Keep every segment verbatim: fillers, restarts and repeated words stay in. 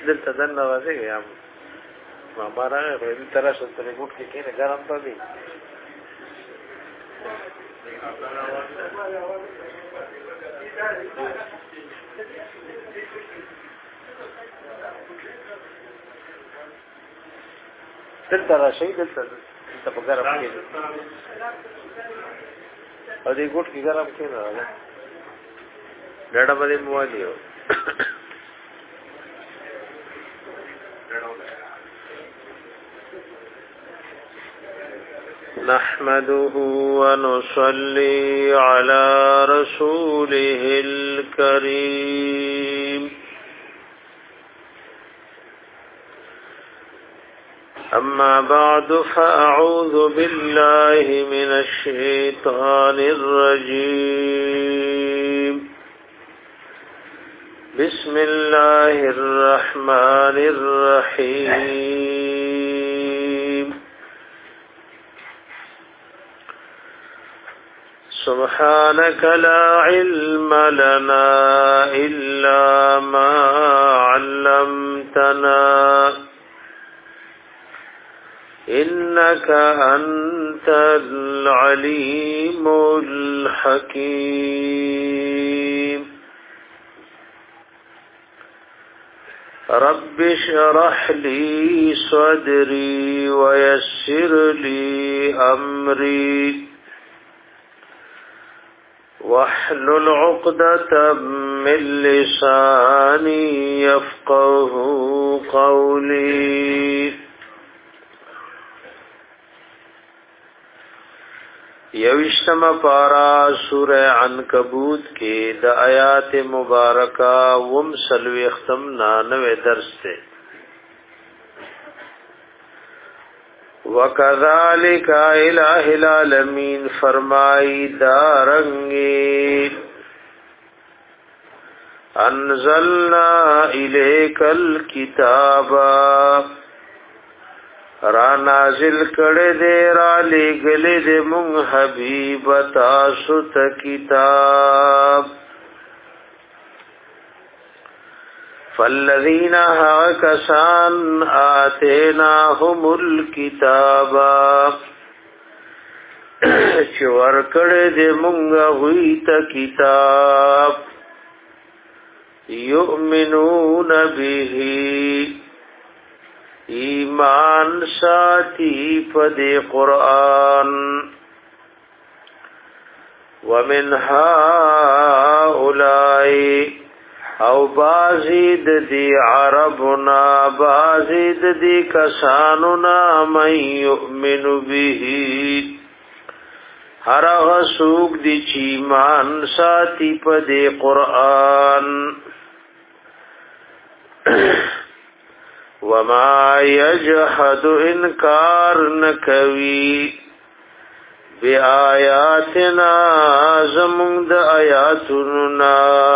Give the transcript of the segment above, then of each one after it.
دلته دنه راځي یا ما راغی په دې طرح شته ته ګوټ کې کېنه ګرم ته دي دلته راشي دلته ته په ګرم کې او دې ګوټ کې ګرم کې نه راځي ډډه باندې مواليو نحمده ونصلي على رسوله الكريم أما بعد فأعوذ بالله من الشيطان الرجيم بسم الله الرحمن الرحيم سبحانك لا علم لنا إلا ما علمتنا إنك أنت العليم الحكيم رب اشرح لي صدري ويسر لي أمري واحلل عقدة من لساني يفقه قولي یوشتم پارا سورہ عنکبوت کے د آیات مبارکہ وم سلوی ختم نانوے درس تے وَكَذَلِكَ الہ العالمین فرمائی دارنگی انزلنا الیک الکتابا را نازل کړه دې را لګلې دې مونږ حبيب تاسو ته کتاب فالذین هاکسان آتیناهم الکتاب چې ور کړه دې مونږ وی ته کتاب یؤمنون به ایمان ساتي پدې قرآن ومن هؤلاء او بازید دی عربنا بازید دی کساننا من یؤمن به هر هغه څوک دی چې ایمان ساتي پدې قرآن وما يجحد انکار نکوي بیااتنا زمون د آیاتنا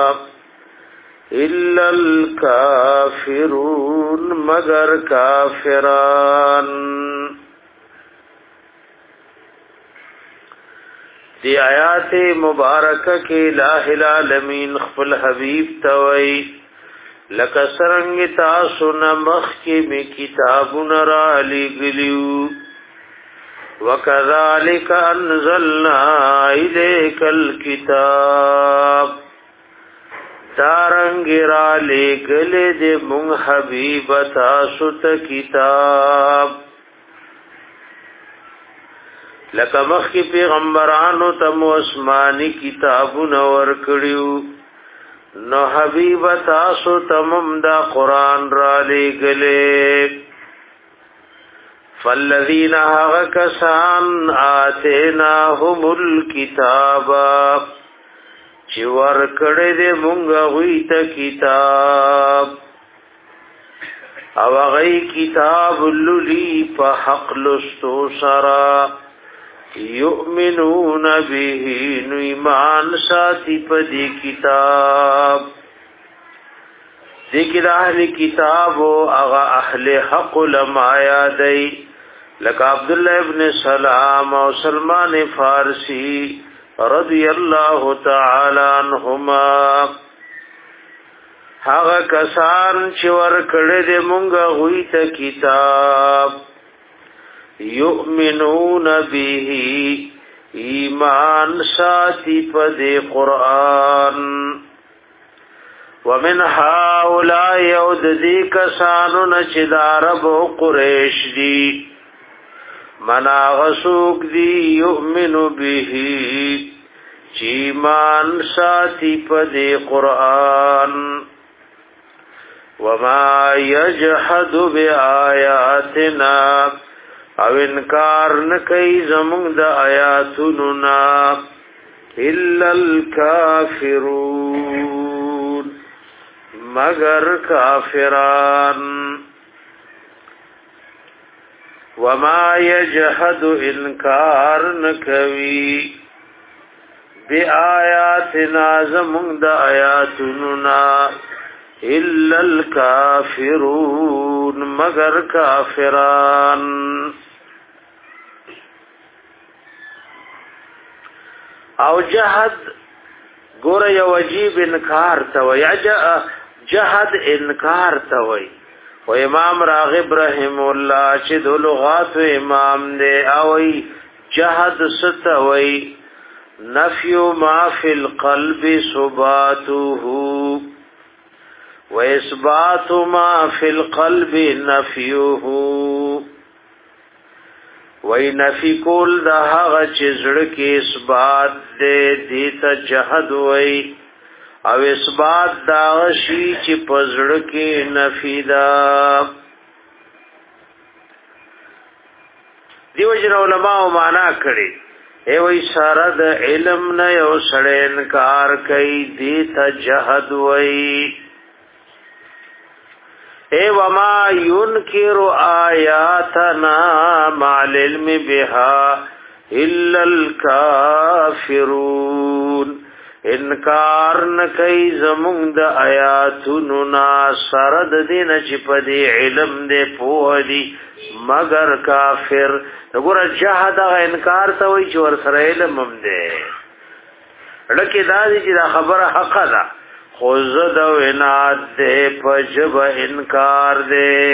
الا الكافرون مگر کافران دی آیات مبارکه کې الہ العالمین خپل حبیب توي لکه سرنګ تاسو نمخ کې می کتابون را لګلیو وکذالک انزلنا الیک الکتاب دارنګ را لګلې دې مون حبیب تاسو ته کتاب لکه مخ کې پیغمبرانو ته آسماني کتابون ورکړیو نو حبیب تاسو تمم دا قرآن را لګلې فالذین هغه کسان آتیناهم الکتاب چې ور کړې دې مونږ وی ته کتاب او هغه کتاب للی په حق لستو سرا یؤمنون به نو ایمان ساتي په دې کتاب ذکر اهل کتاب او هغه اهل حق علماء یادای لکه عبد الله ابن سلام او سلمان فارسی رضی الله تعالی عنهما هغه کسان چې ور کړه دې مونږه غوي ته کتاب یؤمنون به ایمان ساتي په دې قران ومن هؤلاء يود ذي کسانو چې د عرب او قریش دي منا غسوک دی یؤمن به چیمان ساتي په دې قران وما يجحد بآياتنا او انکار نکي زمونږ د آیاتونو نا الا الكافرون مگر کافران وما يجحد انکار نکوي بآياتنا زمونږ د آیاتونو نا الا الكافرون مگر کافران او جهد ګور یو واجب انکار ته وی جهد انکار ته وی و امام راغب رحم الله چې د لغات امام دی او جهد ستوي نفي ما في القلب ثباته وإثبات ما في القلب نفيه وای نفی کول دا هغه چې زړه کې اثبات دې دې ته جهد وای او اثبات دا شی چې په زړه کې نفی دا دیو جن علماء معنا کړي ای وای سره د علم نه یو سړی انکار کوي دې ته جهد وای اے وما ينكر آیاتنا مع العلم بها الا الكافرون انکار نکي زمونږ د آیاتونو نا سره د دین چې په دې علم دې پوه دي مگر کافر وګوره جهاد انکار ته وایي چې ور سره علم هم دې لکه دا چې دا خبره حق ده خوزد و اناد دے پجب انکار دے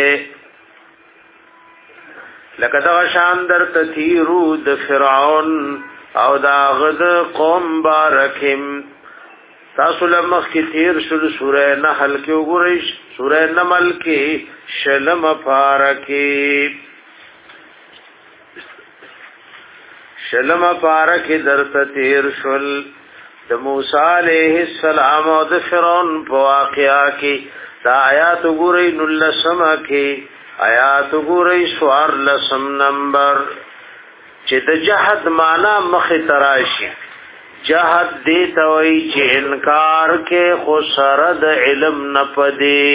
لکه دا شان در تثیرو د فرعون او دا غد قوم بارکم تاسو لمخ کی تیر شل سورہ نحل کی وګورئ سورہ نمل کی شلم پارکی شلم پارکی در تثیر شل د موسی علیہ السلام او د فرعون په واقعیا کې دا آیات وګورئ نلسم کې آیات وګورئ سوار لسم نمبر چې د جهاد معنا مخ تراشی جهاد دې توي چې انکار کې خو سره د علم نه پدې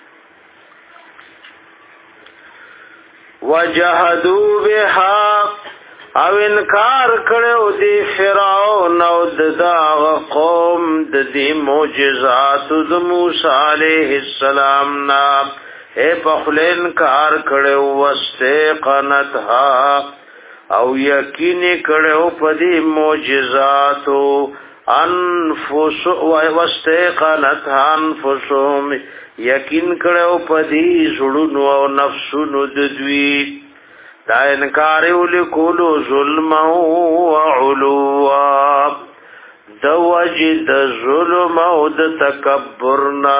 وجحدوا بها او انکار کړو دی فرعون او د قوم د دې معجزات د موسی علیہ السلام نا اے په خل انکار کړو واستقنتها او یقین کړو په دې معجزات انفس واستقنتها انفسهم یقین کړو په دې زړونو او نفسونو د دوی دا انکار ولکولو ظلم او علوا د وجد ظلم او د تکبرنا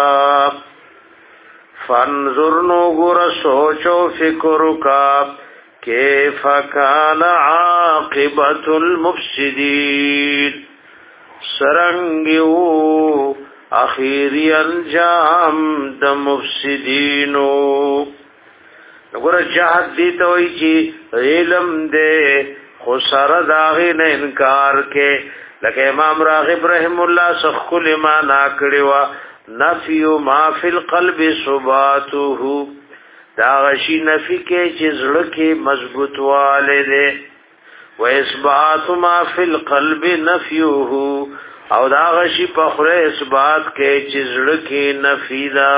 فانظر نو ګور سوچو فکر کا کیف کان عاقبت المفسدين سرنګو اخیری انجام د مفسدینو وګوره جهاد دي ته وایي چې علم دې خو سره داغې نه انکار کې لکه امام راغب رحم الله سخل ما ناکړي وا نفي ما فی القلب ثباته دا غشي نفي کې چې زړه کې مضبوط والے دې و اثبات ما فی القلب نفيه او دا غشي په خره اثبات کې چې زړه کې نفي دا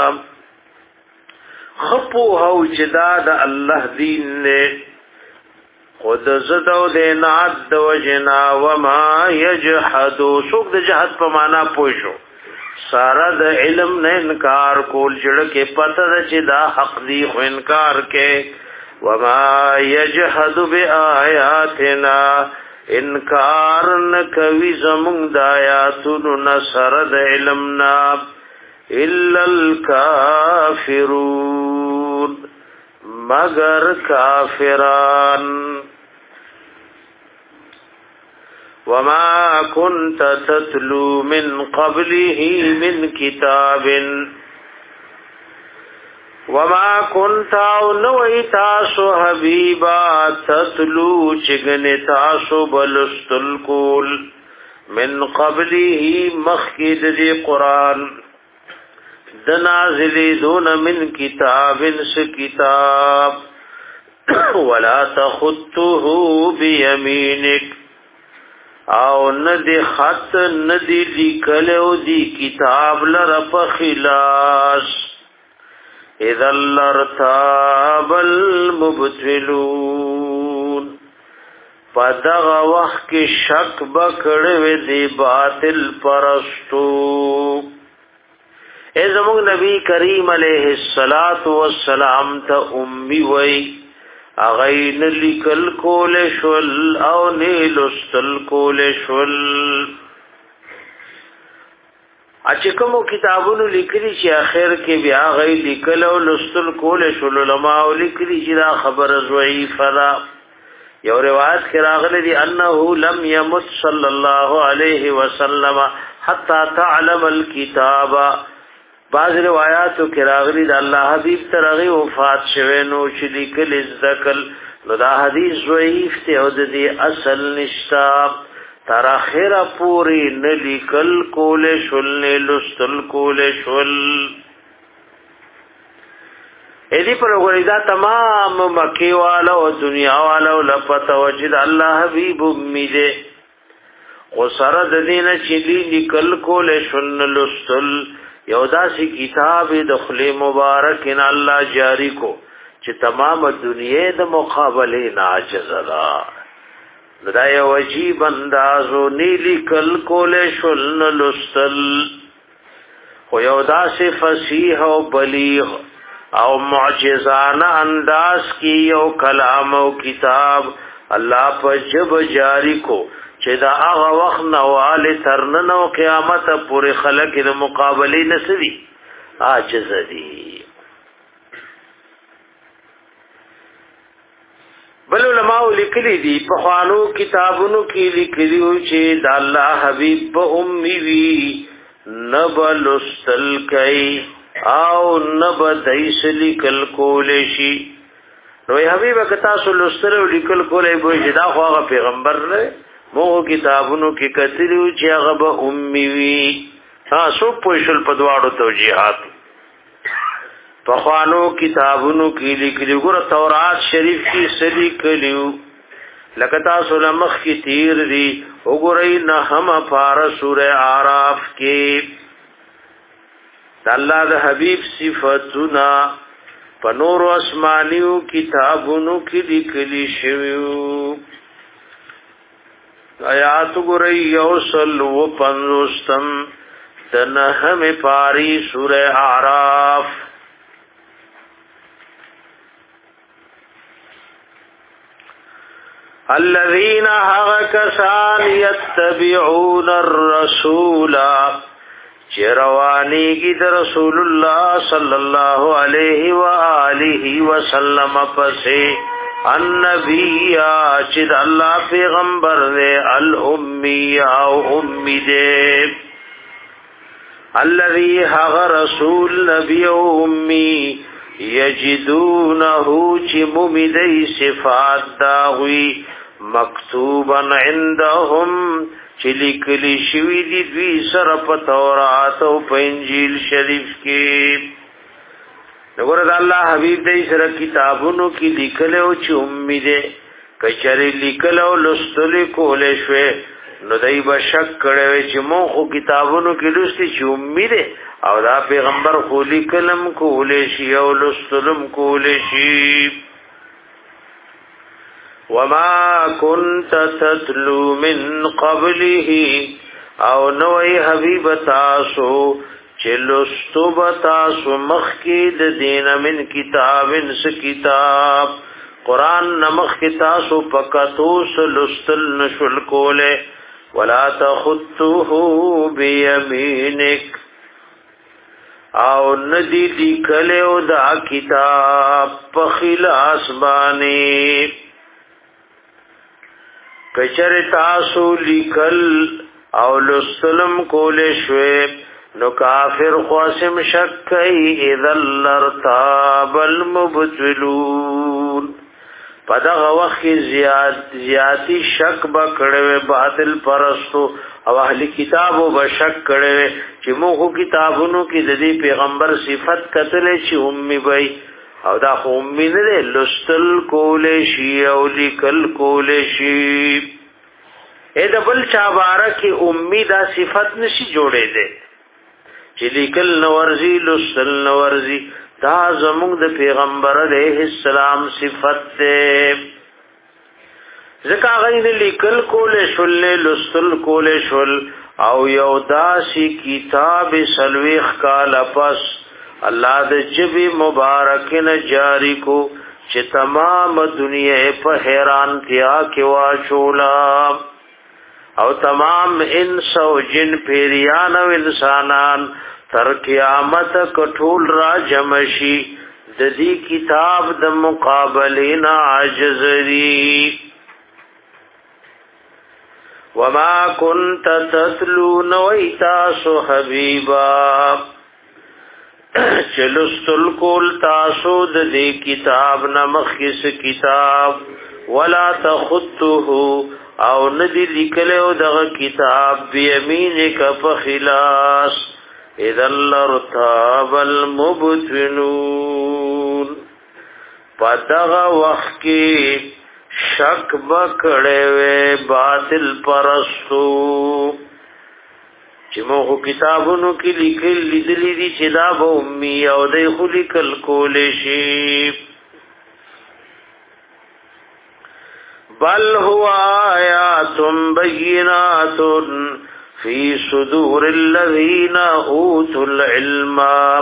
خپو هو جدا د الله دین نه خود زدو دینات د وجنا وما یجحدو سوق د جهاد په معنا پوښو سارا د علم نه انکار کول جړ کې پته چې دا حق دی خو انکار کې وما یجحد بیااتنا انکار نکوي زمون د آیاتونو نصر د علمنا الا الکافرون مگر کافران وما كنت تتلو من قبله من كتاب وما كنت نوئی تاسو حبیبا تتلو چگن تاسو بلستل کول من قبله مخید دی قرآن دنازلی دون من کتاب س کتاب ولا تخطه بیمینک او ندی خط ندی لیکلو دی کتاب لرپ خلاص اذا لرتاب المبتلون پدغ وقت کی شک بکڑوی دی باطل پرستو اے زمون نبی کریم علیہ السلام تا امی وی اغین لیکل کول شول او نیلستل کول شول اچکمو کتابونو لیکلی چې اخر کې بیا غی لیکل او لستل کول شول علماء لیکلی چې دا خبر ضعیف ده یو روایت کې راغلی دی انه لم يمت صلی الله علیه وسلم حتا تعلم الكتاب بعض روایاتو کې راغلي د الله حبيب ترغي وفات شوه نو چې لیکل ذکل نو دا حدیث ضعیف ته او د دې اصل نشتا تر اخره پوری نه لیکل کول شول نه لستل کول شول اې دې پر وګړي تمام مکی والا او دنیا والا او لپته وجد الله حبيب امید او سره د دینه چې لیکل کول شول نه لستل یو داسې کتاب د خلی مبارک ان الله جاری کو چې تمام دنیا د مقابله ناجز ده دا یو عجیب اندازو نیلی کل کول شل لستل خو یو داسې فصیح او بلیغ او معجزانه انداز کی یو کلام او کتاب الله په جب جاری کو چې دا هغه وخت نواله ترنن او قیامت پورې خلق د مقابله نسوي عاجز دي بل علماء لیکلي دي په خوانو کتابونو کې لیکلي چې د الله حبيب په امي وی نبلستل کوي او نبدایس لیکل کول شي نو حبيب کتا سلستل لیکل کولای به دا خو هغه پیغمبر نه مو کتابونو کې کتلیو چې هغه به امي وی تاسو پوښل په دواړو توجیهات په خوانو کتابونو کې لیکلي ګور تورات شریف کې سلی کلیو لکه تاسو لمخ کې تیر دي وګورئ نه هم فار سوره اعراف کې الله د حبيب صفاتنا په نور اسمانیو کتابونو کې لیکلي شوی آیات ګورئ یوصل و پنځوستم دنهم پاری سوره اعراف الذين هغكسان يتبعون الرسول چروانی کی در رسول الله صلی الله علیه و آله وسلم پسې النبی چې الله پیغمبر دې الامی او امی دې الذي هغ رسول نبی او امی یجدونه چې ممیدای صفات داوی مکتوبا عندهم چې لیکلي شوی دي دوی سره په تورات او په انجیل شریف کې نګور د الله حبیب دې سره کتابونو کې لیکل او چې امید کچري لیکل او لستل کولې شوې نو دای به شک کړي چې مو خو کتابونو کې لستې چې امید او دا پیغمبر خو لیکلم کولې شي او لستلم کولې شي وما كنت تتلو من قبله او نوې حبیب تاسو چلوستو بتاسو مخکی د دین من کتابن س کتاب قران نمخ کی تاسو پکتو سلستل نشل کوله ولا تخطوه بيمينك او ندی لیکلو دا کتاب پخلاص بانی کچر تاسو لیکل او لستلم کول شویب نو کافر قاسم شکی اذا لرتاب المبتلون پدغ وقت زیاد زیادی شک بکڑوے باطل پرستو او اهلی کتابو بشک کڑوے چی موخو کتابونو کی ددی پیغمبر صفت کتلے چی امی بای او دا خو امی نده لستل کولے شی او لیکل کولے شی اے دا بل چابارا کی امی دا صفت نشی جوڑے دے چی لیکل نورزی لسل نورزی دا زمونږ د پیغمبر علیہ السلام صفت دے زکا غین لیکل کول شل لسل کول شل او یو داسی کتاب سلویخ کالا پس اللہ د جبی مبارک نه جاری کو چې تمام دنیا په حیران تیا کې واچولا او تمام انس او جن پیریان او انسانان تر قیامت کټول را جمشی د دې کتاب د مقابلینا عجزری وما كنت تتلو نویتاسو حبیبا چلستل کول تاسو د دې کتاب نمخ کس کتاب ولا تخطه او ندی لیکلو دغه کتاب بیمینک فخلاص اذا لرتاب المبتلون پدغه وخت کې شک بکړې باطل پرستو چې موږ کتابونو کې لیکل لیدلې دي چې دا به امي او د خلقل کول شي بل هو آیات بینات فی صدور الذین اوتوا العلم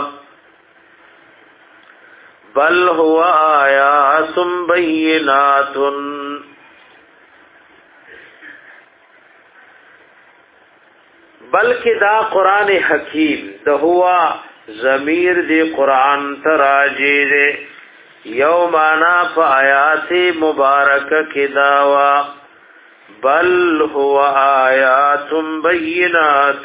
بل هو آیات بینات بلکہ دا قرآن حکیم دا ہوا ضمیر دی قرآن تراجی دے یومانا پا آیات مبارک کی داوا بل هو آیات بینات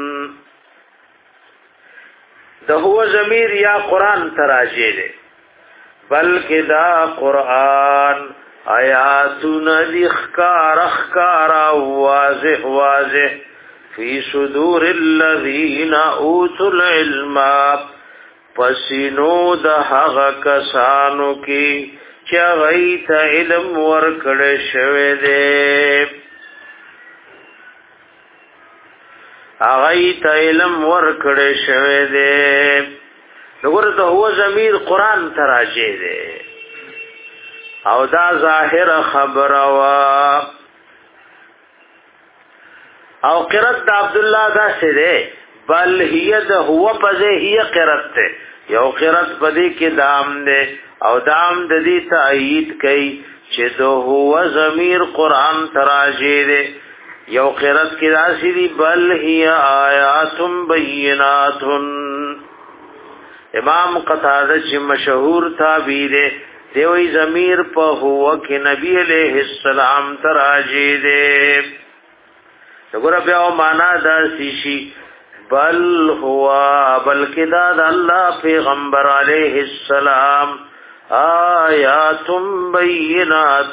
دا هو ضمیر یا قرآن تراجی دے بلکہ دا قرآن آیاتنا دی اخکار اخکار واضح واضح فی صدور الذین اوتوا العلم پسینو دا حق کسانو کی چا غیت علم ورکڑ شوه دے غیت علم ورکڑ شوه دے نگور دا هو ضمیر قرآن تراجے دے او دا ظاہر خبروا او قرات دا عبداللہ دا سے دے بل ہی دا هو پزے ہی قرات تے یو قرات پدی کی دام دے او دام د دې تایید کوي چې دو هو ضمیر قران تراجی دے یو قرات کی راسی دی بل ہی آیات بینات امام قتادہ چې مشهور تابعی دے دیوی ضمیر په هو کې نبی علیہ السلام تراجی دے وګوره بیا معنا دا شي بل هو بلکې دا د الله پیغمبر علیہ السلام آیات بینات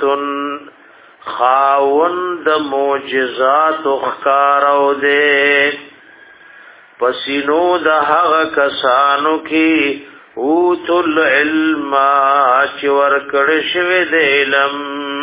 خاوند معجزات اخکارو دے پسینو دا حق کسانو کی اوتو العلم چور کڑشوی دے علم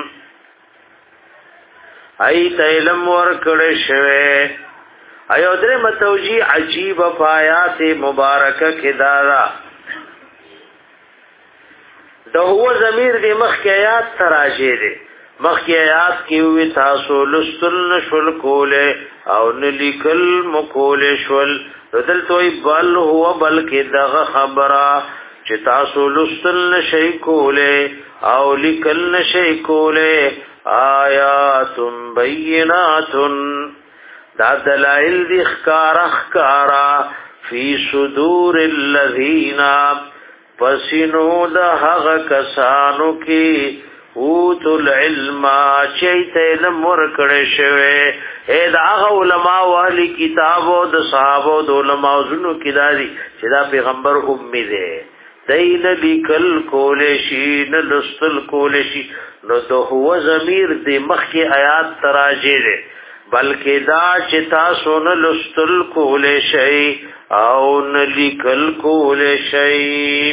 ایت علم ور کڑشوی ایو در متوجی عجیب پایات مبارکہ کدارا دا هو ضمیر دی مخ کی آیات تراجی دی مخی آیات کیوی تاسو لستل نشول کوله او نلیکل مکول شول دلتوی بل هو بلکې دغه خبره چې تاسو لستل نشي کوله او لیکل نشي کوله آیات بینات دا دلائل دی اخکار اخکارا فی صدور الذین پسینو دا حق کسانو کی اوت العلم چیت علم ورکڑ شوے اے دا آغا علماء والی کتابو دا صحابو دا علماء زنو کی داری چی دا پیغمبر امی دے دین لیکل کولشی نلستل کولشی نو دو هو ضمیر دی مخی آیات تراجی دے بلکہ دا چی تاسو نلستل کولشی او نلیکل کولشی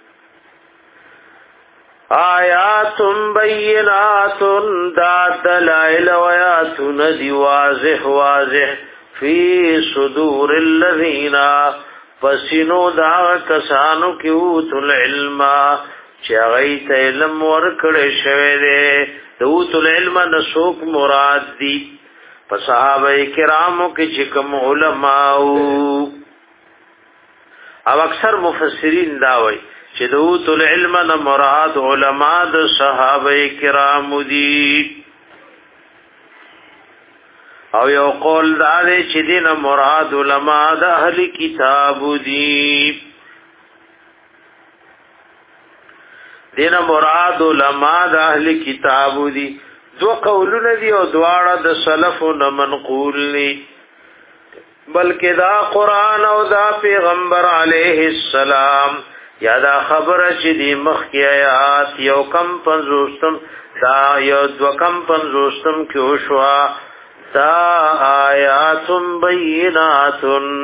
آیات بینات دا دلائل و آیاتون دی واضح واضح فی صدور الذین پسینو دا کسانو کیوت العلم چی غیت علم ورکڑ شوے دے دوت العلم نسوک مراد دی پس صحابہ کرامو کی چکم علماؤ او اکثر مفسرین داوئی چې دوت العلم نه مراد علما د صحابه کرام دي او یو قول دا دی چې دین مراد علما د اهل کتاب دي دین مراد علما د اهل کتاب دي دو قولونه دي او دواړه د سلف نه منقول دي بلکې دا قران او دا پیغمبر علیه السلام یادا خبر چې دی مخ کی آیات یو کم پنځوستم دا یو دو کم پنځوستم کې وشوا دا آیات بینات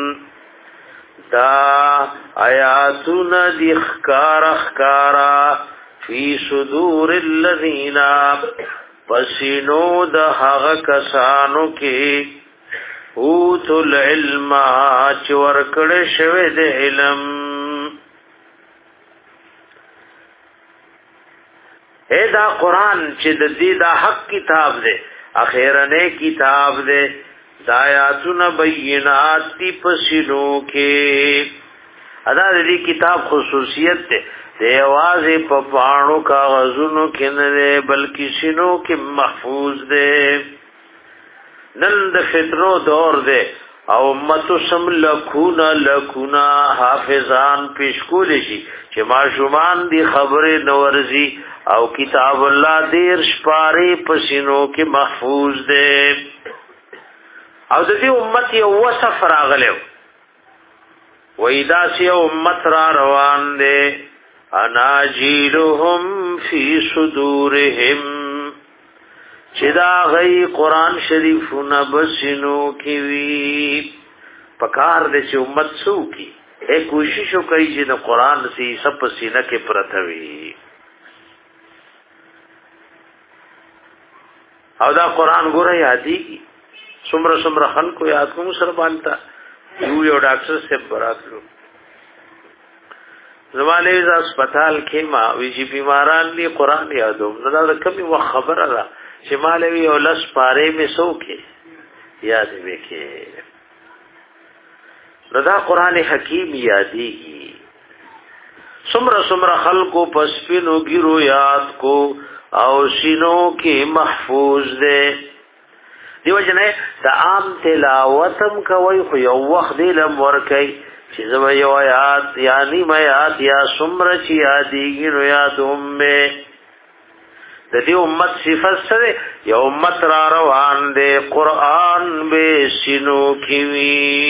دا آیاتون دی خکار خکارا فی صدور الذین پسینو دا حق کسانو کی اوت العلم چور کڑ شوی د علم اے دا قرآن چې د دې دا حق کتاب دی اخیرنه کتاب دی دا آیاتون بینات تی پسینو کې ادا دې کتاب خصوصیت دی دی आवाज په پاڼو کاغذونو کې نه بلکې سینو کې محفوظ دی نن د فتنو دور دی او امتو سم لکونا لکونا حافظان پیش کولی شي چې ماشومان دی خبره نورزی او کتاب الله دیر شپاره پسینو کې محفوظ دی او د دې امت یو وصف راغلو وېدا سی امت را روان دی اناجیلهم فی صدورهم چې دا غي قران شریفونه بسینو کې وی پکار دې چې امت سو کی اے کوشش وکړي چې د قران سی سب سینه کې پرته وي او دا قران ګوره یادې څومره څومره خلکو یاد کوم سره باندې یو یو ډاکټر سے براتلو زمانه ز هسپتال کې ما وی چې بیماران دي قران یادوم نو دا کمی وخت خبره ده چې مالوی او لس پاره می سو کې یاد وکې نو دا قران حکیم یادېږي څومره څومره خلکو پسپینو ګیرو یاد کو او سینو کې محفوظ ده دیو جنې د عام تلاوتم کوي خو یو وخت دی لم ورکي چې زما یو آیات یعنی ما یاد یا څومره چې یادېږي نو یادوم به د دې امت صفات سره یو امت را روان دی قران به سینو کې وی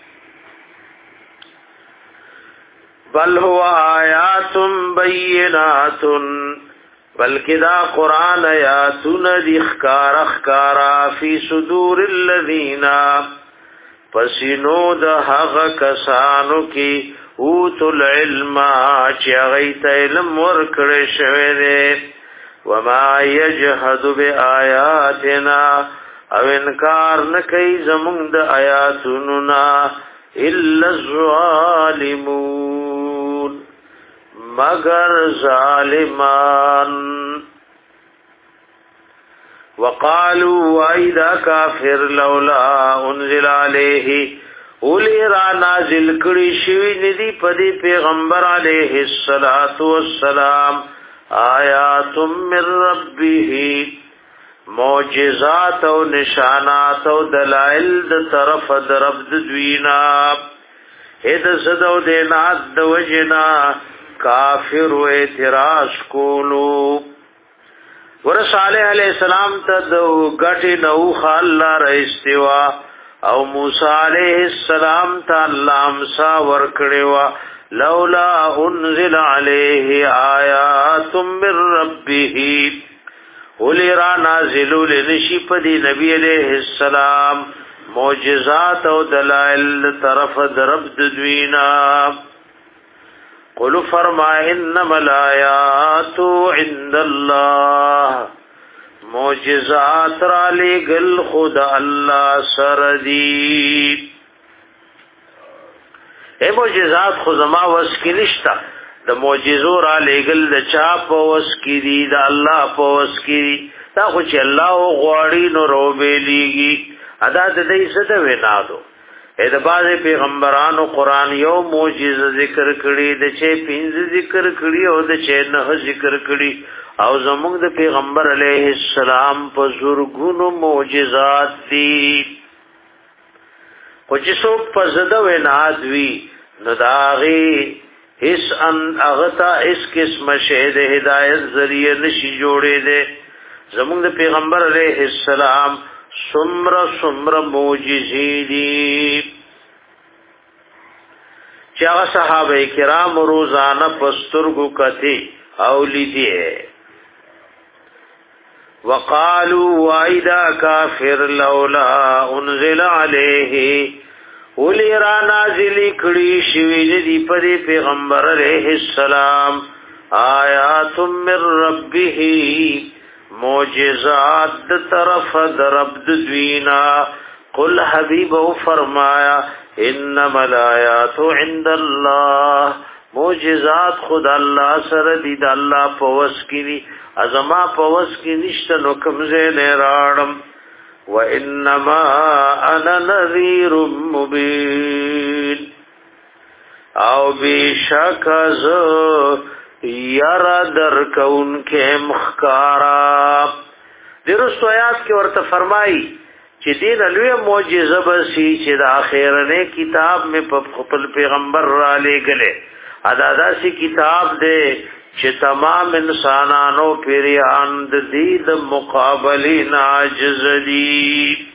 بل هو آیات بینات بلکہ دا قرآن آیاتون دی اخکار اخکارا فی صدور الذین پسینو دا حق کسانو کی اوت العلم چی اغیت علم ورکڑ شوی دے وما یجحد بی آیاتنا او انکار نکی زمون دا آیاتوننا الا الظالمون مگر ظالمان وقالوا واذا كافر لولا انزل عليه اولی را نازل کړي شوی ندی پدی پیغمبر علیه الصلاۃ والسلام آیات من ربه معجزات او نشانات او دلائل د طرف درب د دوینا اذ زدو دینات د وجنا کافر و اعتراض کولو ور صالح علیہ السلام ته د غټي نو خال را استوا او موسی علیہ السلام ته الله امسا ور کړوا لولا انزل علیه آیات من ربه اولی را نازلو لنشی پدی نبی علیہ السلام معجزات او دلائل طرف درب دوینا قلو فرمائے انما الآیات عند اللہ معجزات را لگل خود اللہ سردی اے معجزات خزما وسکی نشتا د معجزو را لګل د چا په وس کې دي د الله په وس کې دي دا خو چې الله غواړي نو روبېلېږي ادا د دې څه د وینادو اې د باز پیغمبرانو قران یو معجزه ذکر کړي د چې پنځه ذکر کړي او د چې نه ذکر کړي او زموږ د پیغمبر علیه السلام په زورګونو معجزات دي خو چې څوک په زده ویناد وي نو داغي اس ان اغتا اس قسم شهد هدایت ذریعہ نشی جوڑے دے زمون د پیغمبر علیہ السلام سمر سمر موجزی دی چاہ صحابہ کرام روزانہ پسترگو کتی اولی دیئے وقالوا وائدہ کافر لولا انزل علیہ اولی را نازلی کڑی شوی دی پدی پیغمبر علیہ السلام آیات من ربه معجزات طرف درب دوینا قل حبیب فرمایا انما الآیات عند اللہ معجزات خود اللہ سردی دا اللہ پوس کی دی ازما پوس کی نشتا نو کمزے نیرارم وَإِنَّمَا أَنَا نَذِيرٌ مُبِينٌ او بیشک از یرا در کون کے مخکارا درست آیات کے ورطا فرمائی چی دین علوی موجزہ بسی چی دا آخیرنے کتاب میں پل پیغمبر را لے گلے ادادا سی کتاب دے چې تمام انسانانو پیریان د دې د مقابله ناجز دي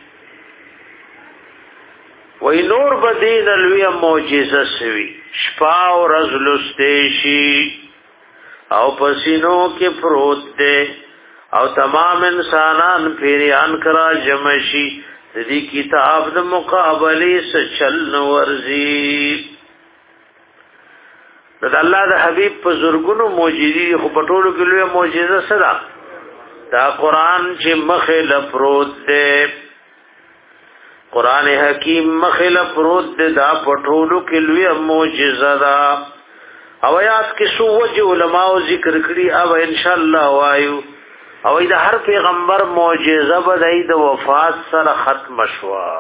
وای نور بدین الوی معجزه سوی شپا او رزلستیشی او پسینو کې پروت دے او تمام انسانان پیریان کرا جمشی د دې کتاب د مقابله سچل نورزی د الله د حبيب په زورګونو معجزې خو په ټولو کې لوی معجزه سره دا قران چې مخله پروت دی قران حکیم مخله پروت دی دا په ټولو کې لوی معجزه ده او آیات کې سو وجه علماء ذکر کړي او ان شاء الله وایو او د هر پیغمبر معجزه به د وفات سره ختم شوا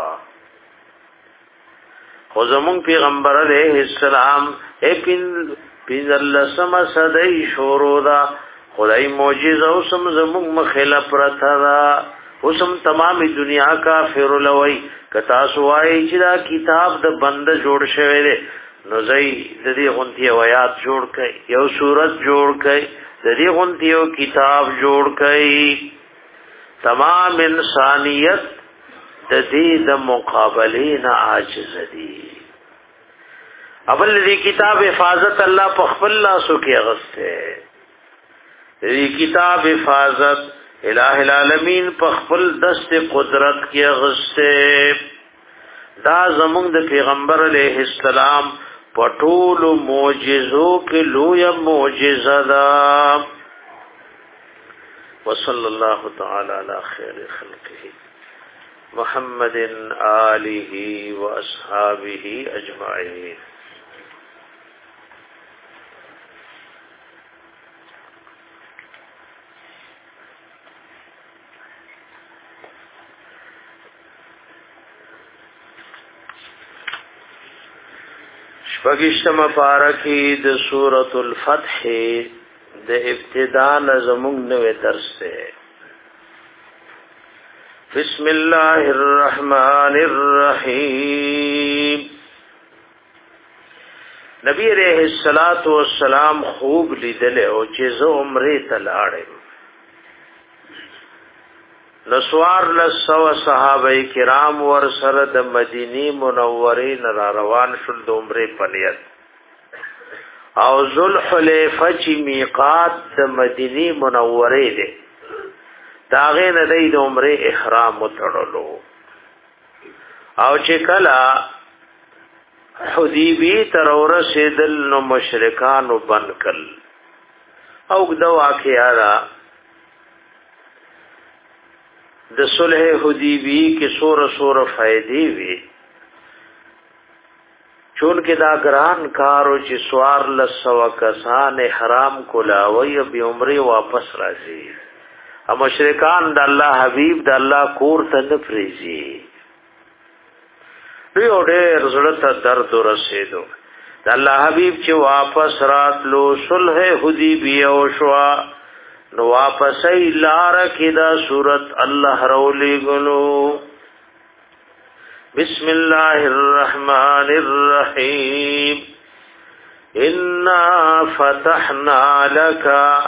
خو زمون پیغمبر علیہ السلام اپن پیزل سما صدای شورو دا خدای معجزه او سم زمون مخله پرتا دا وسم تمامي دنیا کافر لوی کتا سوای چې دا کتاب د بند جوړ شوی دی نو زئی د دې غونتی آیات جوړ کړي یو سورت جوړ کړي د دې غونتی یو کتاب جوړ کړي تمام انسانیت د دې د مقابله نه عاجز دي اول دې کتاب حفاظت الله په خپل لاسو کې غسته دې کتاب حفاظت الہ العالمین په خپل دست قدرت کې غسته دا زمونږ د پیغمبر علیه السلام پټول معجزو کې لوی معجزه ده وصلی الله تعالی علی خیر خلقه محمد آله و اصحابه اجمعین شپږشتمه پارا کې د سورۃ الفتح د ابتداء زمون نوې درس ده. بسم الله الرحمن الرحیم. نبی علیہ الصلات والسلام خوب لیدل او چې زه عمره ته لاړم. نسوار لسو صحابه کرام ور سره د مدینی منورې را روان شول د عمره پنیت او ذوالحلیفه چې میقات د مدینی منورې ده داغه نه د عمره احرام وتړلو او چې کلا حدیبی تر ورسېدل نو مشرکان وبنکل او د واقعیا د صلح حدیبی کې سور سور فائدې وي چون کې دا ګران کارو چې سوار لسو کسان حرام کولاوي او به عمره واپس راځي او مشرکان د الله حبیب د الله کور ته نه پریزي دوی اورې زړه ته درد ورسېدو د الله حبیب چې واپس راتلو صلح حدیبی او شوا نو واپس لار کې دا صورت الله رولي غلو. بسم الله الرحمن الرحیم. انا فتحنا لك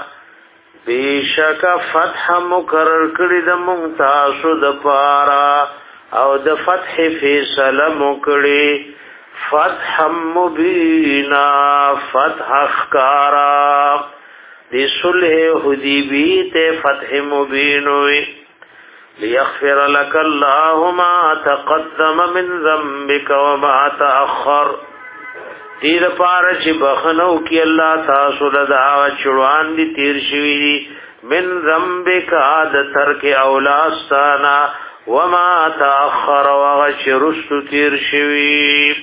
بیشک فتح مقرر کړی د ممتاز د پارا او د فتح فیصله مکړي فتح مبینا فتح خکارا دی صلح حدیبی تے فتح مبین ہوئی لیغفر لك الله ما تقدم من ذنبك وما تأخر تیر پارا چی بخنو کی اللہ تاسو لدعا چڑوان دی تیر شوی دی من ذنبك آد ترک اولاستانا وما تأخر وغش رست تیر شوی.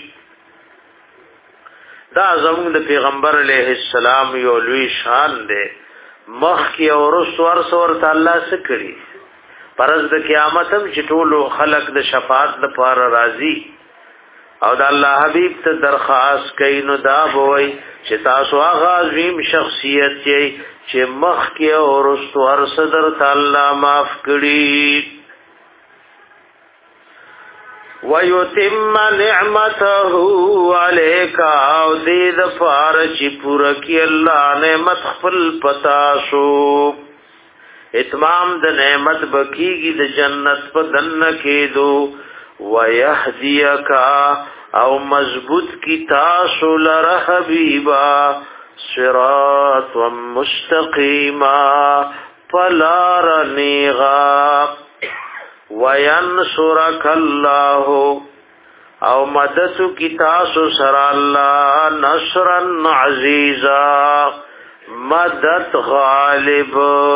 دا زمون د پیغمبر علیہ السلام یو لوی شان دی مخ کی اور سور سور تعالی سکړي پرز د قیامت هم چې ټول خلق د شفاعت لپاره راضي او د الله حبیب ته درخواست کوي نو دا بوي چې تاسو هغه عظیم شخصیت چې مخ کی اور سور صدر تعالی معاف کړي وَيُتِمَّ نِعْمَتَهُ عَلَيْكَ او دې د پار چې پورا کی الله نعمت خپل پتا شو اتمام د نعمت بکیږي د جنت په دن کې دو وَيَهْدِيَكَ او مضبوط کی تاسو لره حبیبا صراط مستقیما فلارنیغا وینصرک اللہ او مدد کی تاسو سر اللہ نصرا عزیزا مدد غالب.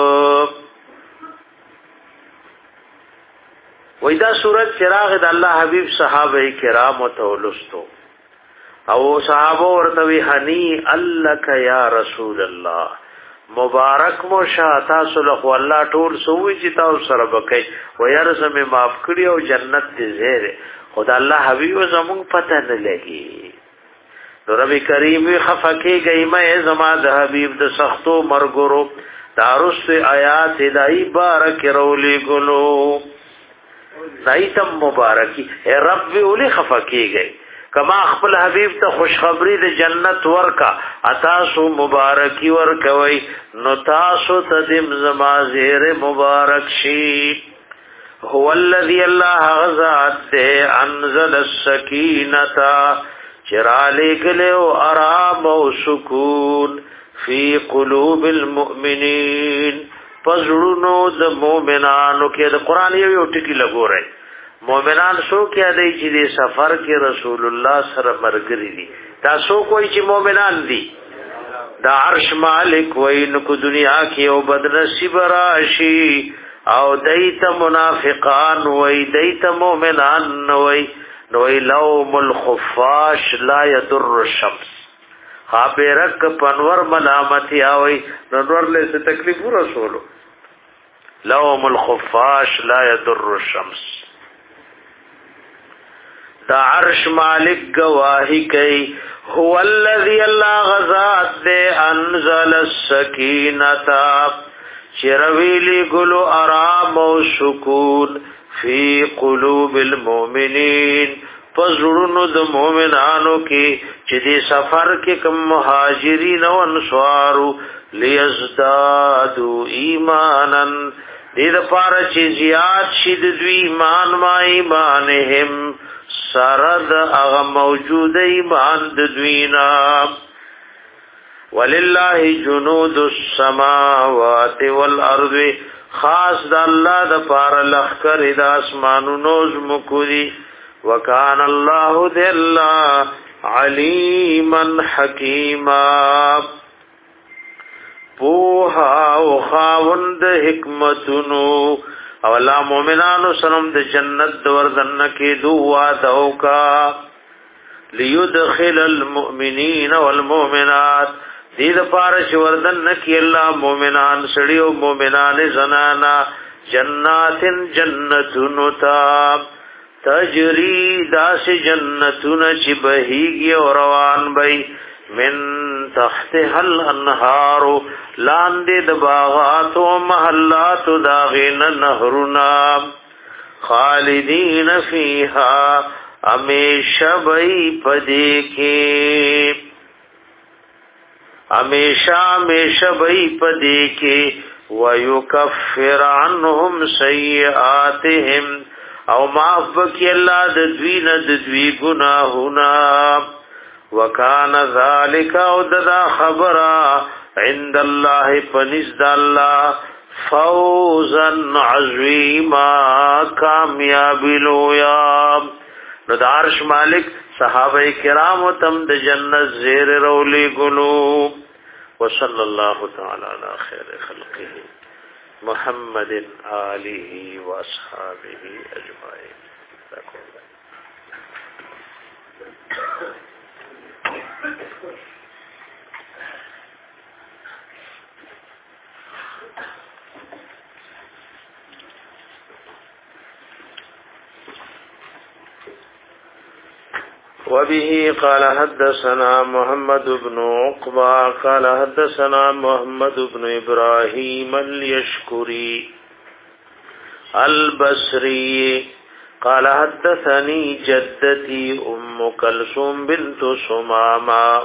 ویدا سورت چراغ د الله حبیب صحابه کرام تولستو او صحابه ورتوی حنی الک یا رسول الله مبارک مو شاتا صلح والله ټول سوې چې تاسو سره بکای و يرزم معاف کړی او جنت دې زیره خدای الله حبیب زمون پته نه لګي نو ربی کریم خفقه گئی مې زما د حبیب د سختو مرګرو دارس آیات دای بارک رولی ګلو دایتم مبارکی اے رب اولی خفقه گئی کما خپل حبیب ته خوشخبری د جنت ورکا اتاسو مبارکی ورکوي نو تاسو تدم زما زیر مبارک شي. هو الذی الله غزاد انزل السکینه چرالی گلو آرام و سکون فی قلوب المؤمنین پزړونو د مؤمنانو کې د قران یو ټکی لګو رہی مومنان سو کیا دی چې د سفر کې رسول الله سره مرګري دي تاسو کوئی چې مومنان دي دا عرش مالک وای نو کو دنیا کې او بدنصیب راشي او دایته منافقان وای دایته مومنان وای نو لوم الخفاش لا يضر الشمس خابرک پنور ملامتی اوي نور له تکلیف رسولو لوم الخفاش لا يضر الشمس دا عرش مالک گواہی کئی هو الذی اللہ غزات دے انزل السکینتا چرویلی گلو آرام و سکون فی قلوب المؤمنین پزړونو د مؤمنانو کې چې دې سفر کې کوم مهاجرین او انصارو لیزدادوا ایمانا دې د پاره چې زیات شي د دوی ایمان ما ایمانهم سرد هغه موجود ایمان د دوینا ولله جنود السماوات والارض خاص د الله د پاره لخر د اسمانونو زمکوري وکان الله ذل علیما حکیما پوها او خاوند حکمتونو او الله مؤمنانو سلام د جنت دوردن کې دعا دوکا ليدخل المؤمنین والمؤمنات دې د پارش وردن کې الله مؤمنان سړي او مؤمنان زنانا جناتن جنتونو تا تجری داس جنتون چی بهیگی و روان بی من تحتها الانهار لاندی دباغات و محلات داغین نهرنا خالدین فیها امیشہ بی پدیکی امیشہ امیشہ بی پدیکی ویکفر عنهم سیئاتهم او معاف بکی اللہ د دوی نه د دوی گناهونه وکانه ذالک او ددا خبره عند الله پنځ د الله فوزا عظیما کامیابی لویا نو د عرش مالک صحابه کرام تم د جنت زیر رولی گلو وصلی الله تعالی علی خیر خلقه محمد آله و اصحابه اجمعین. وبه قال حدثنا محمد بن عقبة قال حدثنا محمد بن إبراهيم اليشكري البصري قال حدثني جدتي أم كلثوم بنت سمامة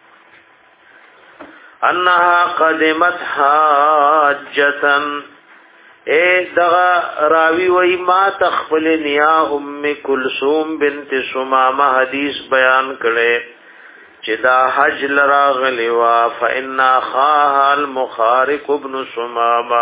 انها قدمت حاجة اے دغا راوی وی ما تخفل نیا ام کلثوم بنت سمامہ حدیث بیان کرے چدا حج لراغلی وا فإن خاها المخارق ابن سمامہ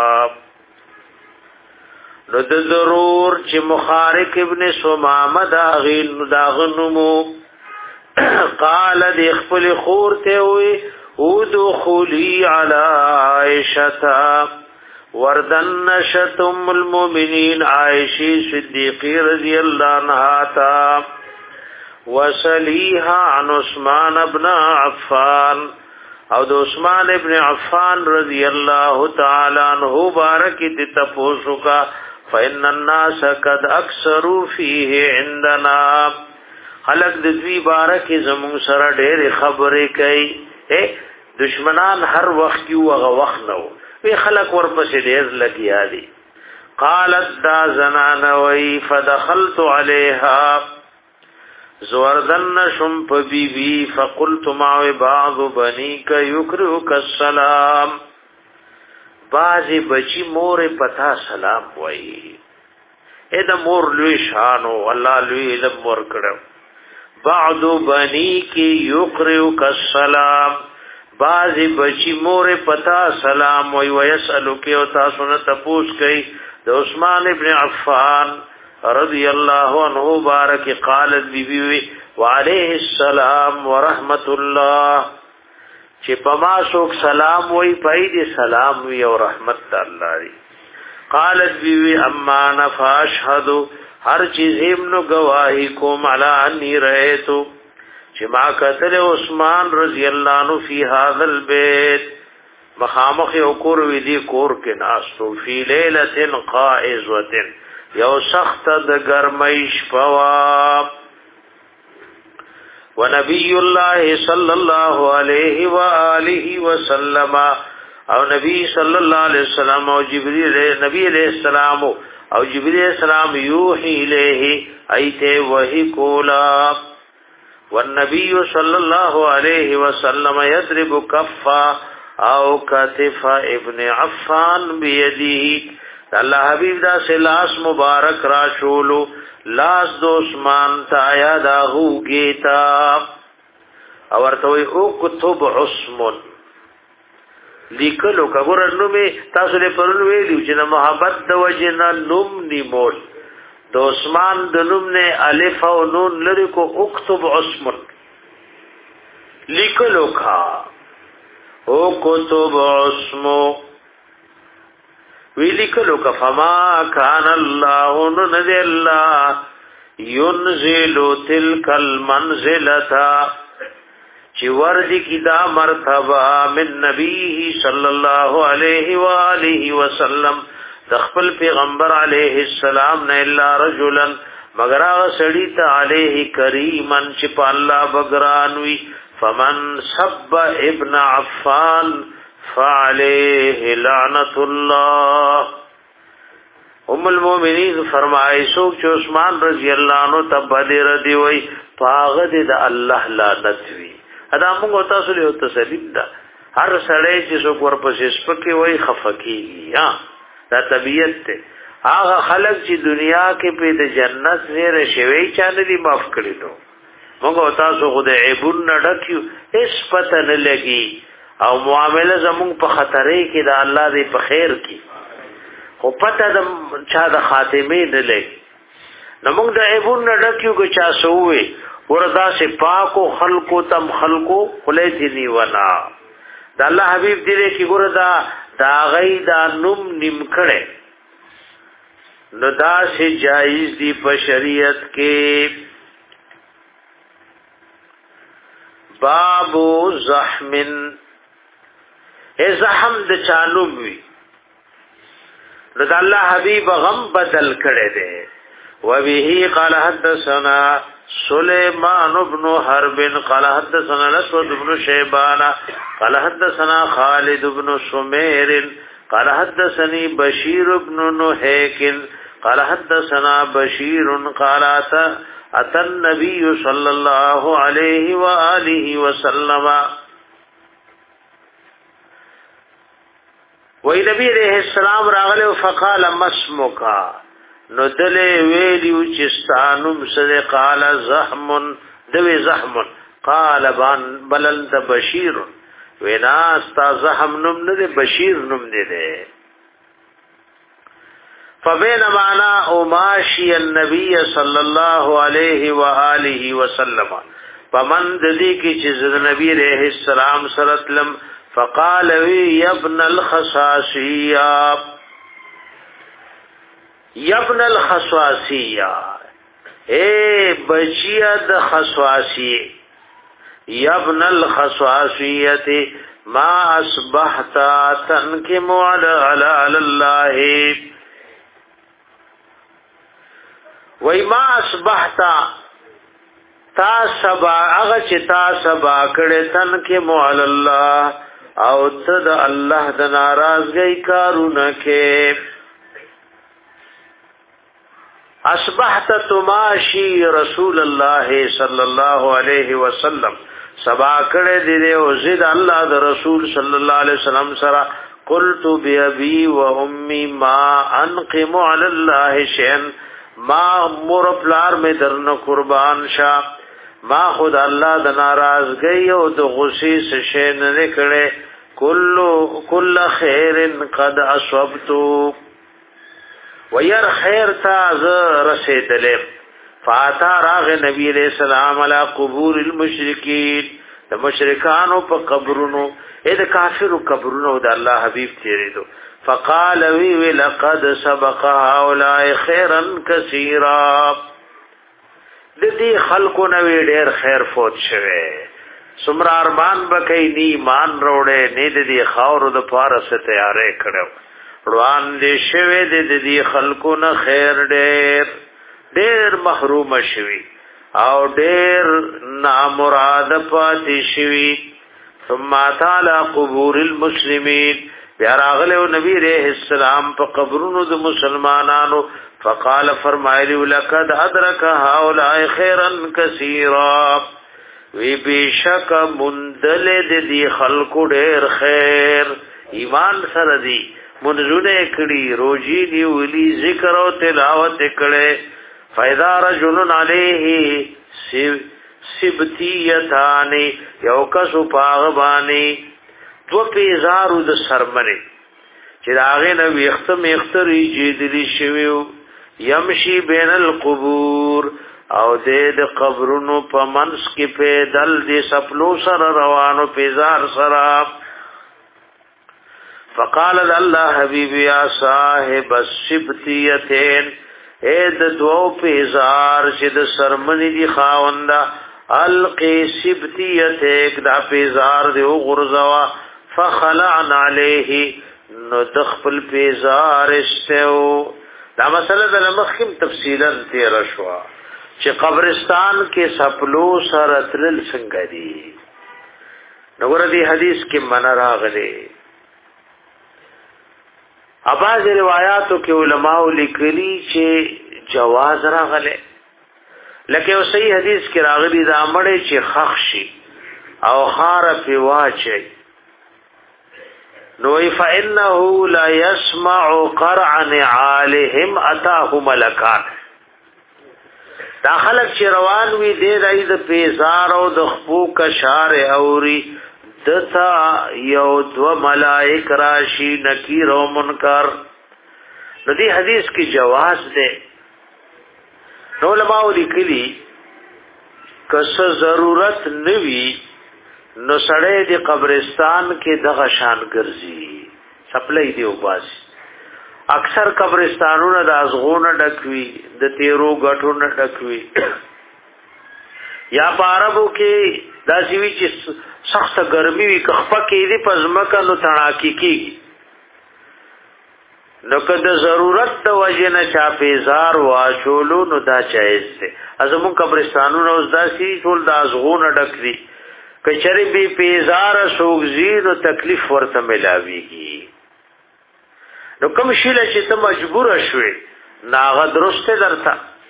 نو د ضرور چې مخارق ابن سمامہ داغین داغنمو قال دی خپل خور ته وی ادخلی علی عائشة وردن نشت ام المؤمنین عائشی صدیقی رضی اللہ عنہا تا وسلیحا عن عثمان ابن عفان او د عثمان ابن عفان رضی اللہ تعالی عنہ بارکی تی تپوسو کا فإن الناس قد اکثروا فیه عندنا خلق دزوی بارکی زمون سر دیر خبری کئی اے دشمنان هر وقت کیو اغا وقت نو وی خلق ورپسې ډیر لګیا دي قالت دا زنانوی فدخلت عليها زوردن شم په بی بی فقلت ما بعض بنيك يكرهك السلام بازي بچی مور پتا سلام وای اې د مور لوی شانو الله لوی د مور کړو بعض بنيك يكرهك السلام بازی بچی مور پتا سلام وی ویسالو کی او تاسو نه تپوس کئ د عثمان ابن عفان رضی اللہ عنہ بارک قالت بی بی وی وعلیہ السلام ورحمت اللہ چې پما سوک سلام وی پای دی سلام وی او رحمت الله دی قالت بی بی اما نفاشهد هر چیز نو گواہی کوم علی انی رایتو چې ما قتل عثمان رضی اللہ عنہ فی هذا البيت مخامخ او کور وی دی کور کې ناستو فی لیلۃ قائزۃ یو سخت د گرمیش پوا ونبي الله صلى الله عليه وآله وسلم او نبی صلی الله علیه وسلم او جبرئیل نبی علیہ السلام او جبرئیل السلام یوحی الیہ ایته وحی کولا والنبی صلی الله علیه وسلم یضرب کفا او کتف ابن عفان بیده الله حبیب دا سلاس مبارک را شولو لاس دو عثمان تا یا دا هو گیتا او ورتوی او کتب عثمان لیکلو کګور نو می تاسو له پرون ویلو چې د محبت د وجنا نوم نیمول د عثمان د نوم نه الف او نون لری کو اكتب عثمان لیکلو کا او کتب عثمو وی لیکلو کا فما کان الله نذ الله ينزل تلك المنزلتا چې ورځي کی دا مرتبه من نبی صلی الله علیه و آله وسلم د خپل پیغمبر علیه السلام نه الا رجلا مگر هغه سړی ته علیه کریمن چې په الله بګرانوي فمن سب ابن عفان فعليه لعنت الله ام المؤمنین فرمایي سو چې عثمان رضی الله عنه تبدیر دی وای پاغه د الله لعنت وی ادا موږ تاسو له تسلیم ده هر سړی چې څوک ورپسې سپکي وای خفقي ها دا طبيعت ته هغه خلک چې دنیا کې په د جنت زیره شوی چانه دي معاف کړی نو موږ تاسو خو د عیبون نه ډکیو هیڅ پته نه لګي او معاملې زموږ په خطرې کې د الله دې په خیر کې خو پته د چا د خاتمه نه لګي نو موږ د عیبون نه ډکیو کو چا سوې وردا سے پاکو خلقو تم خلقو خلیتی نیونا دا اللہ حبیب دیرے کی وردا دا غی دا نم نم کڑے نو دا سے جائز دی پا شریعت کے بابو زحمن اے زحم دا چانم وی نو دا اللہ حبیب غم بدل کڑے دے وبه قال حدثنا سليمان بن حرب قال حدثنا الاسود بن شيبان قال حدثنا خالد بن سمير قال حدثني بشير بن نهيك قال حدثنا بشير قال اتى النبي صلى الله عليه واله وسلم ونبي عليه السلام راغله فقال ما اسمك نو دلې ویلیو چې ستانم سره قال زحم دوی زحم قال بان بلند بشیر وینا استا زحم نوم نه بشیر نوم دی فبينما انا اماشي النبي صلى الله عليه واله وسلم فمن دلی کی چې نبی عليه السلام سره تلم فقال وي ابن الخصاصيه یبن الخصواصیہ اے بچیا د خصواصی یبن الخصواصیت ما اصبحت تنکم علی اللہ وی ما اصبحت تا سبا اغا چی تا سبا کڑی تنکم علی اللہ او تد اللہ د ناراض گئی کارو نکے اصبحت تماشی رسول الله صلی الله علیه وسلم سبا کړه دې او زید الله د رسول صلی الله علیه وسلم سره قلت بابي وامي ما انقم على الله شيئا ما مور پلار میں درن قربان شا ما خود الله د ناراضګي او د غصې سشه نه کړي کل کل خیر قد اصبت وير خیر تاز رسیدلم فاتا راغ نبی علیہ السلام علی قبور المشرکین د مشرکانو په قبرونو اې د کافرو قبرونو د الله حبیب تیرې دو فقال وی لقد سبق هؤلاء خيرا كثيرا د دې خلکو نو ډېر خیر فوت شوه سمرا ارمان بکې نی مان روړې نه د دې خاور د فارس تیارې کړو روان دې شوه دې دې خلکو نه خیر ډېر ډېر محروم شوي او ډیر نامراد پاتې شوی. ثم تعالی قبور المسلمین بیا راغله نبی رحم السلام په قبرونو د مسلمانانو فقال فرمایلی لقد ادرک هؤلاء خيرا كثيرا وی بشک مندل دی خلق ډیر خیر ایمان سره دی منځونه کړي روزي دی ولي ذکر او تلاوت کړي فاذا رجل عليه سبتیتان یو کسو پاغبانی دو پیزارو د سرمنه چې داغه نو وختم اختری جیدلی شویو یمشي بین القبور او د قبرونو په منس کې پیدل دي سپلو سره روانو پیزار سره. فقال الله حبیب یا صاحب السبتیتین اے د دو پیزار چې د سرمنی دی خاوندا القی سبتیتک دا پیزار دی غرزوا فخلعن علیه نو دخل پیزار استو. دا مسئله د مخکم تفصیلا تیر شوا چې قبرستان کې سپلو سره تلل څنګه دي. نو ور دي حدیث کې من راغلي اباظ روایتو کې علماء لیکلي چې جواز راغله لکه او صحیح حدیث کې راغلي دا مړې چې خخشي او خار په واچي نو فإنه لا يسمع قرع نعالهم اتاه ملکان. دا خلق چې روان وي د دې د پیزار او د خپو کشار اوري دتا یو دو ملائک راشی نکیر و منکر. نو دی حدیث کی جواز دے نو علماء لیکلی کس ضرورت نوی نو سڑے دی قبرستان کې دغه شان ګرځي سپلای دی وباسي. اکثر قبرستانونه د ازغونه ډکوي د تیرو غټونه ډکوي یا عربو کې دا سوي چې سخت ګرمي وي کخپه کې دي پزمکه نو تڼاکی کیږي. نو کده ضرورت د وجه نه چا پیزار واچولو نو دا جایز دی. ازمون قبرستانونو اوس دا سی ټول د ازغونه ډکوي کچری بی پیزار سوګزی نو تکلیف ورته ملاويږي. نو کوم شیله چې ته مجبور شوې ناغه درسته درته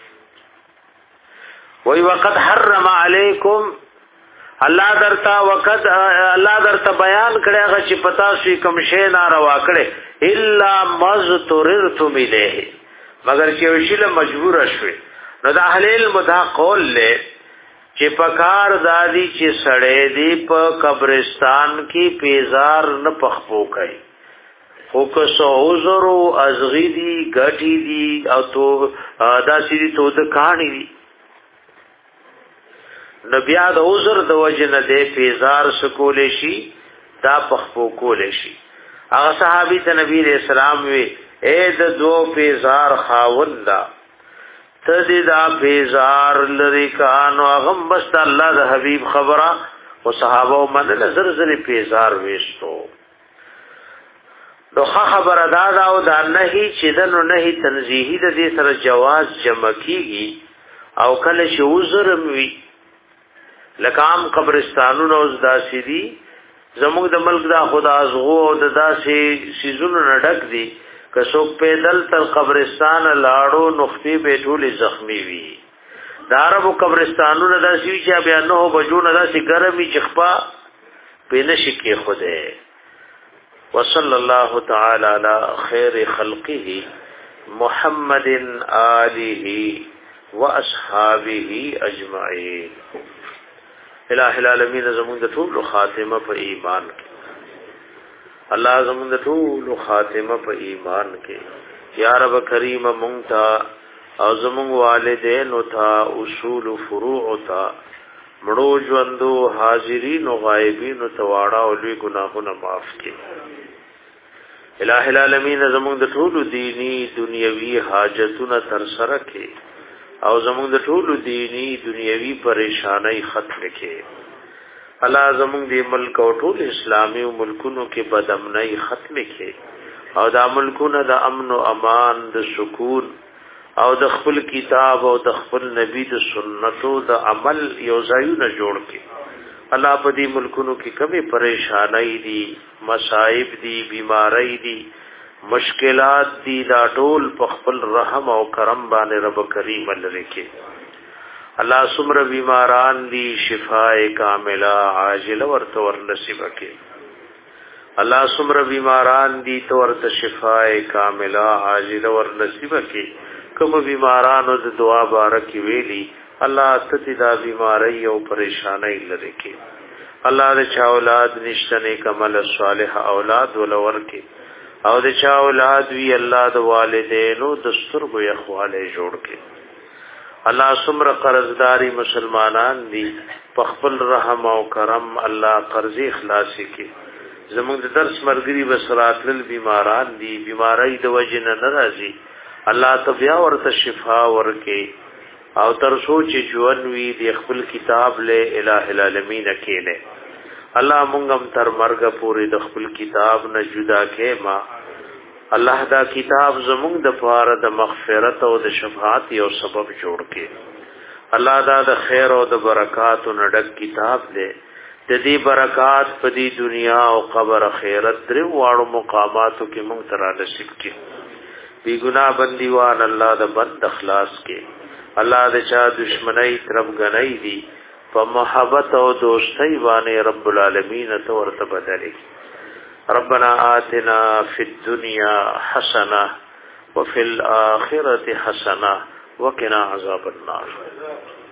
وی وقد حرم علیکم الله درتا وقد الله درته بیان کړی هغه چې پتا شي کوم شی ناروا کړي الا مذتررتم الیه مگر چې وشیله مجبور شوې. نو د اهل علم دا قول له چې پکار دادی چې سړې دی په قبرستان کې پیزار نه پخپو کوي خو که سوزرو ازغی دی گٹی دی او تو دا سیدی تو دا کانی دی نبیا دا عذر دا وجن دے پیزار سکولے شی دا پخپو کولے شی. اغا صحابی تا نبی علیہ السلام وی اے دا دو پیزار خاون دا تا دی دا پیزار لرکانو اغم بست اللہ دا حبیب خبرہ و صحابہ من لزرزر پیزار ویستو. نو خبر ادا دا او دا نهي چې دنو نهي تنزیهی د دې سره جواز جمع کیږي او کله چې عذر وي لکام قبرستانونو اوس داسې دي زموږ د ملک دا خدا ازغو او د داسې سيزونو نډک دي که څوک پیدل تر قبرستان لاړو نختی به ټول زخمی وي. د عربو قبرستانونو داسې چې بیا نو بجو نه داسې ګرمي چخپا پینشي کې خوده. وصلى الله تعالى على خير خلقه محمد آله واصحابه اجمعين. الہ العالمین زمون د ټول خاتمه په ایمان کې الله زمون د ټول خاتمه په ایمان کې یا رب کریم مونږ ته او زمون والدین او ته اصول فروع ته مړو ژوندو حاضرین او غایبین او تواړه او لوی ګناهونه معاف کړي. الہ العالمین زمون د ټول دینی دنیوي حاجتونه تر سره کړي او زمون د ټول دینی دنیوي پریشانای ختم کړي. الله زمون د ملک او ټول اسلامي ملکونو کې بدامنۍ ختم کړي او د ملکونو د امن او امان د سکون او د خپل کتاب او د خپل نبی د سنتو د عمل یو ځایونه جوړ کړي الله په دې ملکونو کې کمی پریشانای دي مصائب دي بیماری دي مشکلات دي دا ټول په خپل رحم او کرم باندې رب کریم لري کې الله سمر بیماران دي شفاء کامله عاجله ورته ور نصیب کې الله سمر بیماران دي تو ورته شفاء کامله عاجله ور نصیب کې کوم بیمارانو د دعا بارک ویلي الله ستې دا بیماری او پریشانای لري کې الله د چا اولاد نشته کمل صالح اولاد ولور کې او د چا اولاد وی الله د والدینو د سترګو یخواله جوړ کړي الله سمره قرضداري مسلمانان دي په خپل رحم او کرم الله قرض اخلاصي کړي زموږ د درس مرګري بسرات لل بیماران دي بیماری د وجنه ناراضي الله تبیا ورته شفا ورکړي او تر سوچ ژوند وی د خپل کتاب له الٰه العالمین کېله الله مونږم تر مرګ پورې د خپل کتاب نه جدا کې ما الله دا کتاب زمونږ د پاره د مغفرت او د شفاعت یو سبب جوړ کې الله دا د خیر او د برکات او نډک کتاب دی د دې برکات په دې دنیا او قبر خیرت درو واړو مقاماتو کې مونږ تر نصیب کې بی ګناه بندیوان الله د بد اخلاص کې الله د چا دشمنی طرف غنۍ دي په محبت او دوستۍ باندې رب العالمین ته ورته بدلي ربنا آتنا فی الدنیا حسنه وفي الآخرة حسنه وقنا عذاب النار